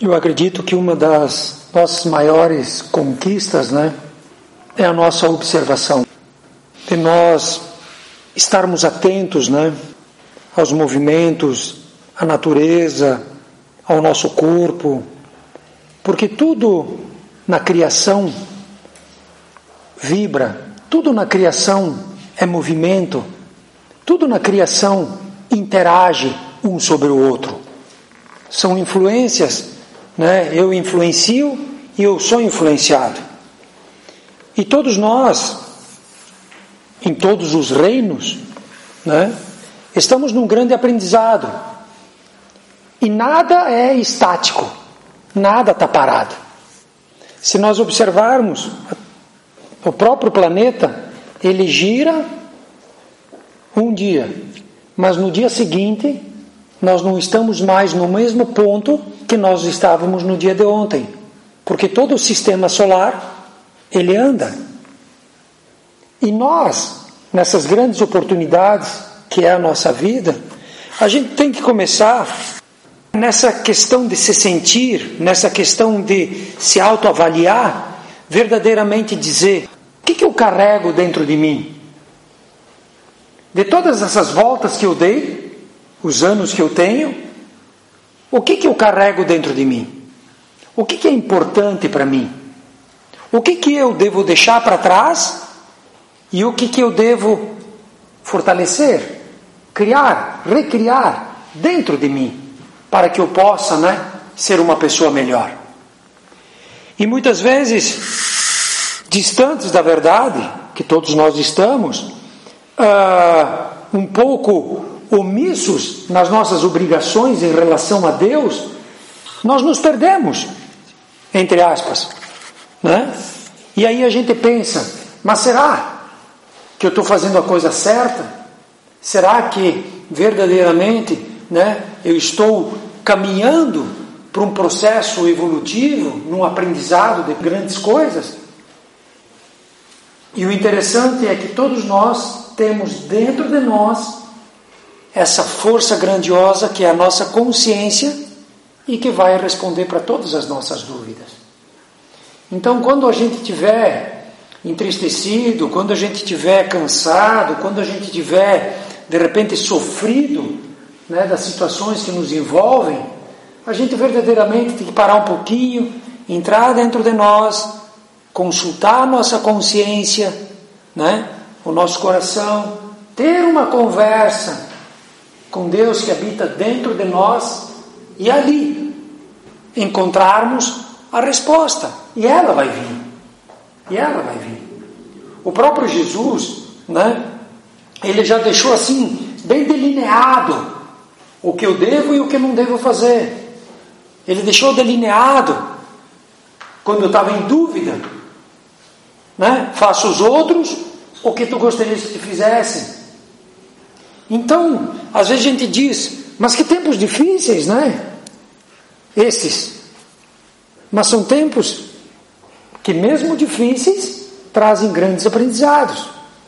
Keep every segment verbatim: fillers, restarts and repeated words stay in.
Eu acredito que uma das nossas maiores conquistas, né, é a nossa observação. De nós estarmos atentos, né, aos movimentos, à natureza, ao nosso corpo, porque tudo na criação vibra, tudo na criação é movimento, tudo na criação interage um sobre o outro. São influências, né? Eu influencio e eu sou influenciado. E todos nós, em todos os reinos, né, estamos num grande aprendizado. E nada é estático, nada está parado. Se nós observarmos, o próprio planeta, ele gira um dia, mas no dia seguinte, nós não estamos mais no mesmo ponto que nós estávamos no dia de ontem, porque todo o sistema solar, ele anda. E nós, nessas grandes oportunidades que é a nossa vida, a gente tem que começar nessa questão de se sentir, nessa questão de se autoavaliar, verdadeiramente dizer: o que, que eu carrego dentro de mim? De todas essas voltas que eu dei, os anos que eu tenho, o que, que eu carrego dentro de mim? O que, que é importante para mim? O que, que eu devo deixar para trás e o que, que eu devo fortalecer, criar, recriar dentro de mim, para que eu possa, né, ser uma pessoa melhor. E muitas vezes, distantes da verdade, que todos nós estamos, uh, um pouco omissos nas nossas obrigações em relação a Deus, nós nos perdemos, entre aspas, né? E aí a gente pensa: mas será que eu estou fazendo a coisa certa? Será que verdadeiramente, né, eu estou caminhando para um processo evolutivo, num aprendizado de grandes coisas? E o interessante é que todos nós temos dentro de nós essa força grandiosa que é a nossa consciência e que vai responder para todas as nossas dúvidas. Então, quando a gente estiver entristecido, quando a gente estiver cansado, quando a gente estiver, de repente, sofrido, né, das situações que nos envolvem, a gente verdadeiramente tem que parar um pouquinho, entrar dentro de nós, consultar a nossa consciência, né, o nosso coração, ter uma conversa com Deus que habita dentro de nós e ali encontrarmos a resposta. E ela vai vir. E ela vai vir. O próprio Jesus, né, ele já deixou assim, bem delineado, o que eu devo e o que não devo fazer. Ele deixou delineado, quando eu estava em dúvida, né, faça os outros o que tu gostarias que te fizessem. Então, às vezes a gente diz: mas que tempos difíceis, né? Esses. Mas são tempos que, mesmo difíceis, trazem grandes aprendizados.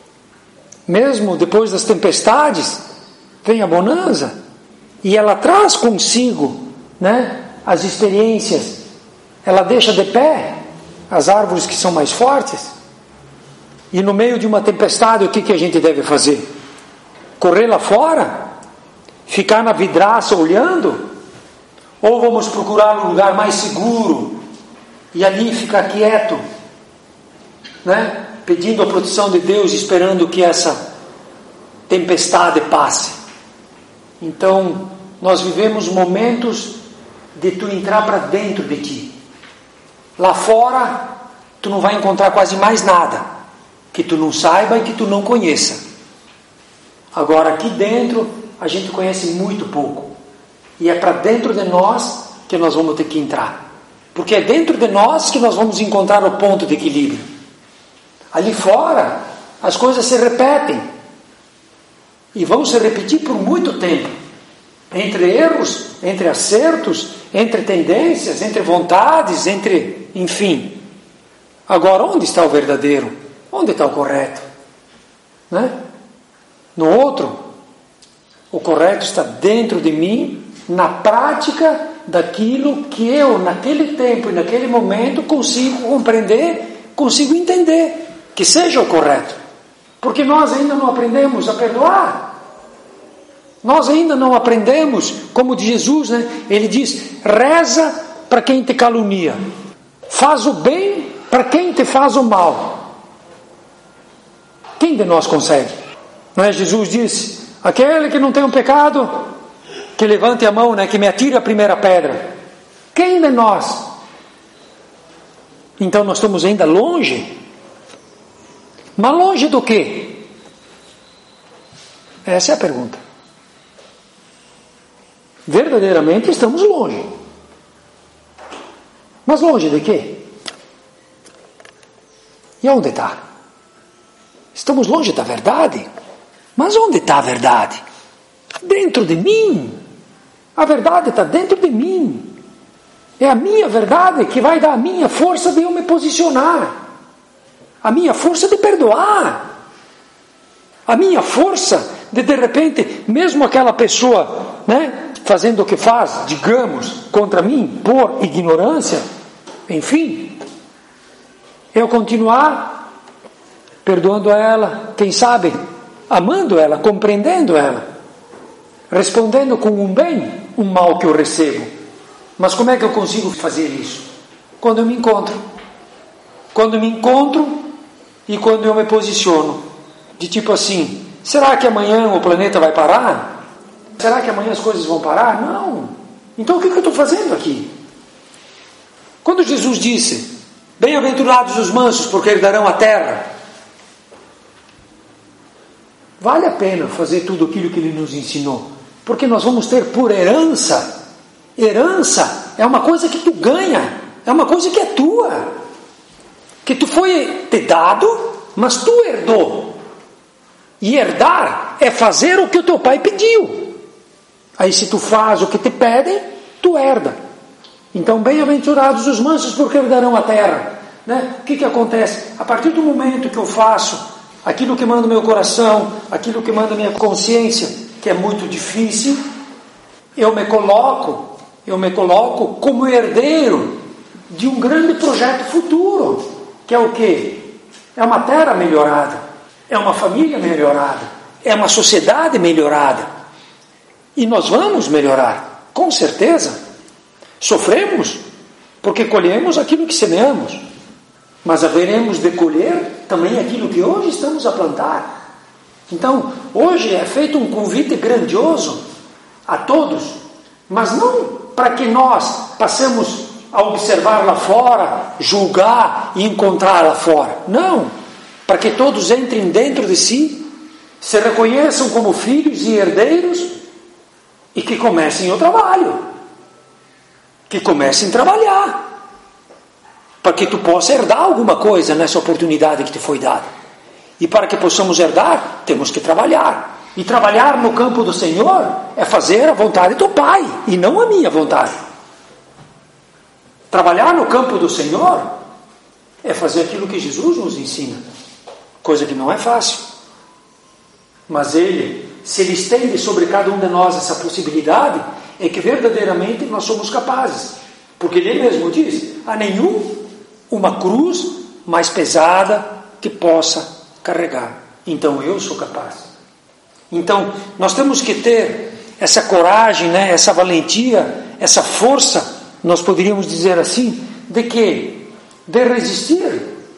Mesmo depois das tempestades, vem a bonança. E ela traz consigo, né, as experiências. Ela deixa de pé as árvores que são mais fortes. E no meio de uma tempestade, o que, que a gente deve fazer? Correr lá fora? Ficar na vidraça olhando? Ou vamos procurar um lugar mais seguro e ali ficar quieto, né, pedindo a proteção de Deus, esperando que essa tempestade passe? Então, nós vivemos momentos de tu entrar para dentro de ti. Lá fora, tu não vai encontrar quase mais nada que tu não saiba e que tu não conheça. Agora, aqui dentro, a gente conhece muito pouco. E é para dentro de nós que nós vamos ter que entrar. Porque é dentro de nós que nós vamos encontrar o ponto de equilíbrio. Ali fora, as coisas se repetem. E vão se repetir por muito tempo. Entre erros, entre acertos, entre tendências, entre vontades, entre... enfim. Agora, onde está o verdadeiro? Onde está o correto? Né? No outro, o correto está dentro de mim, na prática daquilo que eu, naquele tempo e naquele momento, consigo compreender, consigo entender, que seja o correto. Porque nós ainda não aprendemos a perdoar. Nós ainda não aprendemos, como de Jesus, né? Ele diz, reza para quem te calunia, faz o bem para quem te faz o mal. Quem de nós consegue? Não é? Jesus disse, aquele que não tem um pecado, que levante a mão, né? Que me atire a primeira pedra. Quem de nós? Então nós estamos ainda longe. Mas longe do quê? Essa é a pergunta. Verdadeiramente estamos longe. Mas longe de quê? E onde está? Estamos longe da verdade. Mas onde está a verdade? Dentro de mim. A verdade está dentro de mim. É a minha verdade que vai dar a minha força de eu me posicionar. A minha força de perdoar. A minha força de, de repente, mesmo aquela pessoa, né, fazendo o que faz, digamos, contra mim, por ignorância, enfim, eu continuar perdoando ela, quem sabe, amando ela, compreendendo ela, respondendo com um bem, um mal que eu recebo. Mas como é que eu consigo fazer isso? Quando eu me encontro. Quando eu me encontro e quando eu me posiciono. De tipo assim, será que amanhã o planeta vai parar? Será que amanhã as coisas vão parar? Não. Então o que eu estou fazendo aqui? Quando Jesus disse, bem-aventurados os mansos, porque herdarão a terra, vale a pena fazer tudo aquilo que Ele nos ensinou, porque nós vamos ter por herança. Herança é uma coisa que tu ganha, é uma coisa que é tua, que tu foi te dado, mas tu herdou. E herdar é fazer o que o teu pai pediu. Aí se tu faz o que te pedem, tu herda. Então, bem-aventurados os mansos, porque herdarão a terra. Né? O que que acontece? A partir do momento que eu faço aquilo que manda o meu coração, aquilo que manda a minha consciência, que é muito difícil, eu me coloco, eu me coloco como herdeiro de um grande projeto futuro, que é o quê? É uma terra melhorada, é uma família melhorada, é uma sociedade melhorada. E nós vamos melhorar, com certeza. Sofremos, porque colhemos aquilo que semeamos, mas haveremos de colher também aquilo que hoje estamos a plantar. Então, hoje é feito um convite grandioso a todos, mas não para que nós passemos a observar lá fora, julgar e encontrar lá fora. Não, para que todos entrem dentro de si, se reconheçam como filhos e herdeiros e que comecem o trabalho. Que comecem a trabalhar, para que tu possa herdar alguma coisa nessa oportunidade que te foi dada. E para que possamos herdar, temos que trabalhar. E trabalhar no campo do Senhor é fazer a vontade do Pai, e não a minha vontade. Trabalhar no campo do Senhor é fazer aquilo que Jesus nos ensina, coisa que não é fácil. Mas Ele, se Ele estende sobre cada um de nós essa possibilidade, é que verdadeiramente nós somos capazes, porque Ele mesmo diz, há nenhum uma cruz mais pesada que possa carregar, então eu sou capaz. Então nós temos que ter essa coragem, né, essa valentia, essa força, nós poderíamos dizer assim, de que? De resistir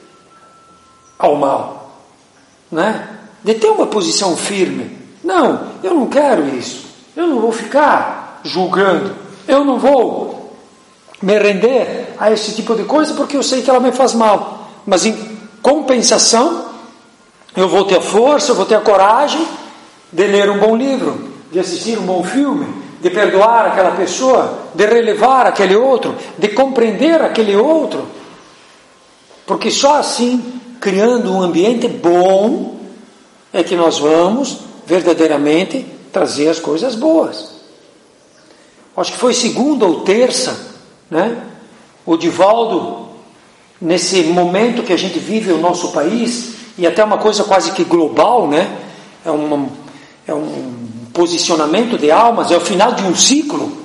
ao mal, né? De ter uma posição firme. Não, eu não quero isso, eu não vou ficar julgando, eu não vou me render a esse tipo de coisa porque eu sei que ela me faz mal, mas em compensação eu vou ter a força, eu vou ter a coragem de ler um bom livro, de assistir um bom filme, de perdoar aquela pessoa, de relevar aquele outro, de compreender aquele outro, porque só assim, criando um ambiente bom, é que nós vamos verdadeiramente trazer as coisas boas. Acho que foi segunda ou terça, né? O Divaldo, nesse momento que a gente vive o nosso país, e até uma coisa quase que global, né? É um, é um posicionamento de almas, é o final de um ciclo,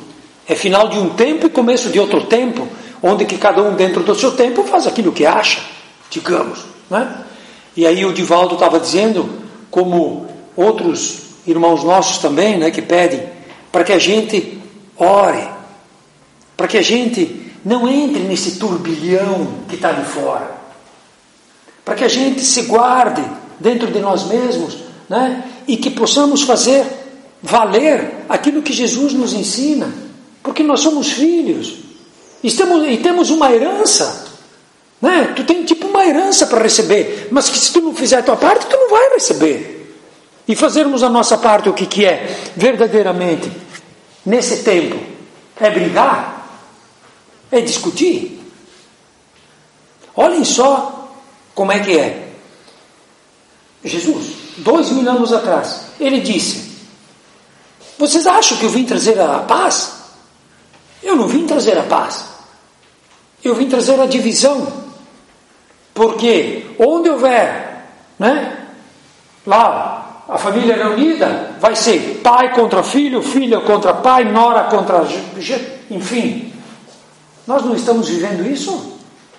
É final de um tempo e começo de outro tempo, onde que cada um dentro do seu tempo faz aquilo que acha, digamos, né? E aí o Divaldo estava dizendo, como outros irmãos nossos também, né, que pedem, para que a gente ore, para que a gente não entre nesse turbilhão que está de fora, para que a gente se guarde dentro de nós mesmos, né, e que possamos fazer valer aquilo que Jesus nos ensina, porque nós somos filhos, estamos, e temos uma herança, né? Tu tem tipo uma herança para receber, mas que se tu não fizer a tua parte, tu não vai receber. E fazermos a nossa parte, o que, que é verdadeiramente nesse tempo? É brigar? É discutir? Olhem só como é que é. Jesus, dois mil anos atrás, ele disse: vocês acham que eu vim trazer a paz? Eu não vim trazer a paz. Eu vim trazer a divisão. Porque onde houver, né, lá, a família reunida, vai ser pai contra filho, filho contra pai, nora contra... enfim. Nós não estamos vivendo isso?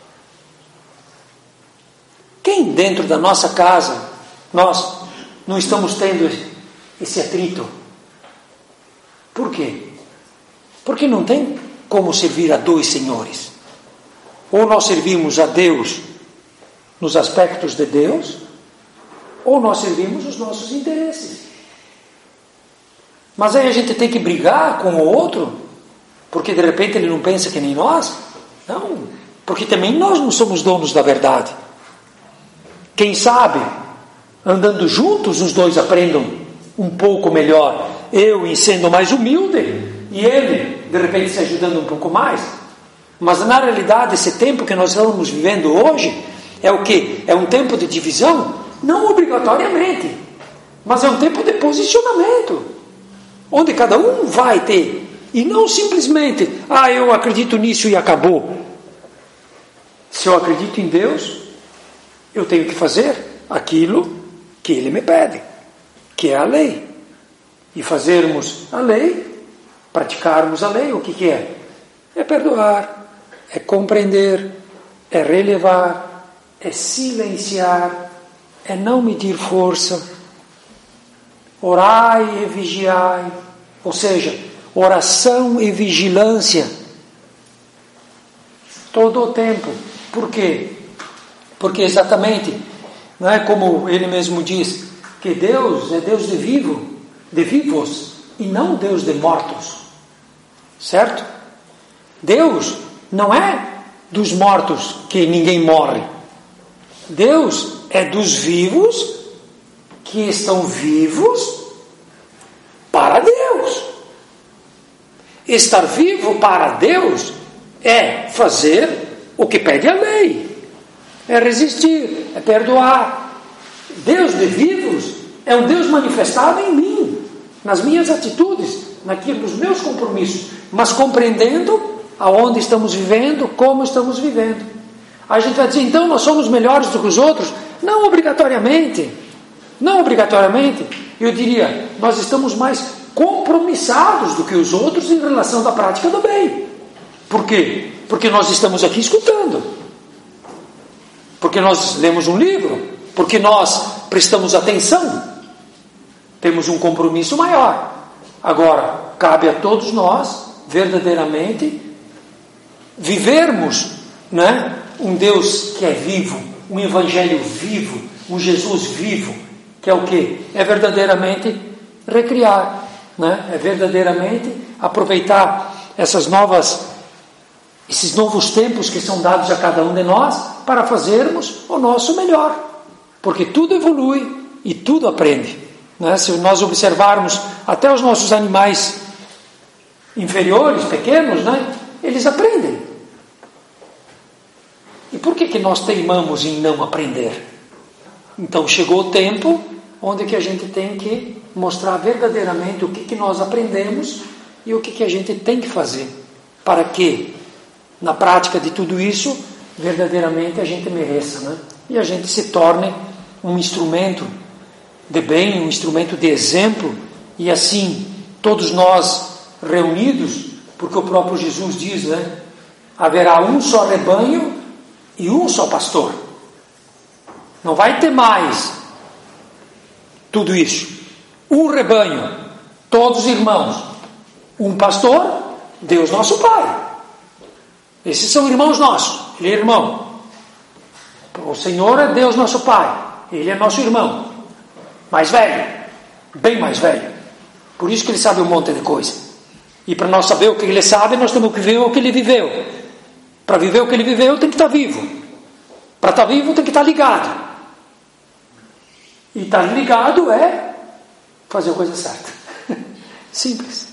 Quem dentro da nossa casa, nós não estamos tendo esse atrito? Por quê? Porque não tem como servir a dois senhores. Ou nós servimos a Deus nos aspectos de Deus, ou nós servimos os nossos interesses. Mas aí a gente tem que brigar com o outro, porque de repente ele não pensa que nem nós? Não, porque também nós não somos donos da verdade. Quem sabe, andando juntos, os dois aprendam um pouco melhor. Eu em sendo mais humilde, e ele, de repente, se ajudando um pouco mais. Mas na realidade, esse tempo que nós estamos vivendo hoje, é o quê? É um tempo de divisão? Não obrigatoriamente, mas é um tempo de posicionamento, onde cada um vai ter, e não simplesmente, ah, eu acredito nisso e acabou. Se eu acredito em Deus, eu tenho que fazer aquilo que Ele me pede, que é a lei. E fazermos a lei, praticarmos a lei, o que, que é? É perdoar, é compreender, é relevar, é silenciar, é não medir força, orai e vigiai, ou seja, oração e vigilância, todo o tempo. Por quê? Porque exatamente, não é como ele mesmo diz, que Deus é Deus de vivo, de vivos, e não Deus de mortos, certo? Deus não é dos mortos que ninguém morre. Deus é dos vivos que estão vivos para Deus. Estar vivo para Deus é fazer o que pede a lei, é resistir, é perdoar. Deus de vivos é um Deus manifestado em mim, nas minhas atitudes, naquilo, nos meus compromissos, mas compreendendo aonde estamos vivendo, como estamos vivendo. A gente vai dizer, então nós somos melhores do que os outros? Não obrigatoriamente. Não obrigatoriamente. Eu diria, nós estamos mais compromissados do que os outros em relação à prática do bem. Por quê? Porque nós estamos aqui escutando. Porque nós lemos um livro. Porque nós prestamos atenção. Temos um compromisso maior. Agora, cabe a todos nós, verdadeiramente, vivermos, né, um Deus que é vivo, um Evangelho vivo, um Jesus vivo, que é o quê? É verdadeiramente recriar, né? É verdadeiramente aproveitar essas novas, esses novos tempos que são dados a cada um de nós para fazermos o nosso melhor, porque tudo evolui e tudo aprende, né? Se nós observarmos até os nossos animais inferiores, pequenos, né? Eles aprendem. E por que que nós teimamos em não aprender? Então chegou o tempo onde que a gente tem que mostrar verdadeiramente o que que nós aprendemos e o que que a gente tem que fazer para que, na prática de tudo isso, verdadeiramente a gente mereça, né? E a gente se torne um instrumento de bem, um instrumento de exemplo, e assim, todos nós reunidos, Porque o próprio Jesus diz, né? Haverá um só rebanho e um só pastor. Não vai ter mais tudo isso. Um rebanho, todos irmãos. Um pastor, Deus nosso Pai. Esses são irmãos nossos. Ele é irmão. O Senhor é Deus nosso Pai. Ele é nosso irmão. Mais velho. Bem mais velho. Por isso que ele sabe um monte de coisa. E para nós saber o que ele sabe, nós temos que ver o que ele viveu. Para viver o que ele viveu, tem que estar vivo. Para estar vivo, tem que estar ligado. E estar ligado é fazer a coisa certa. Simples.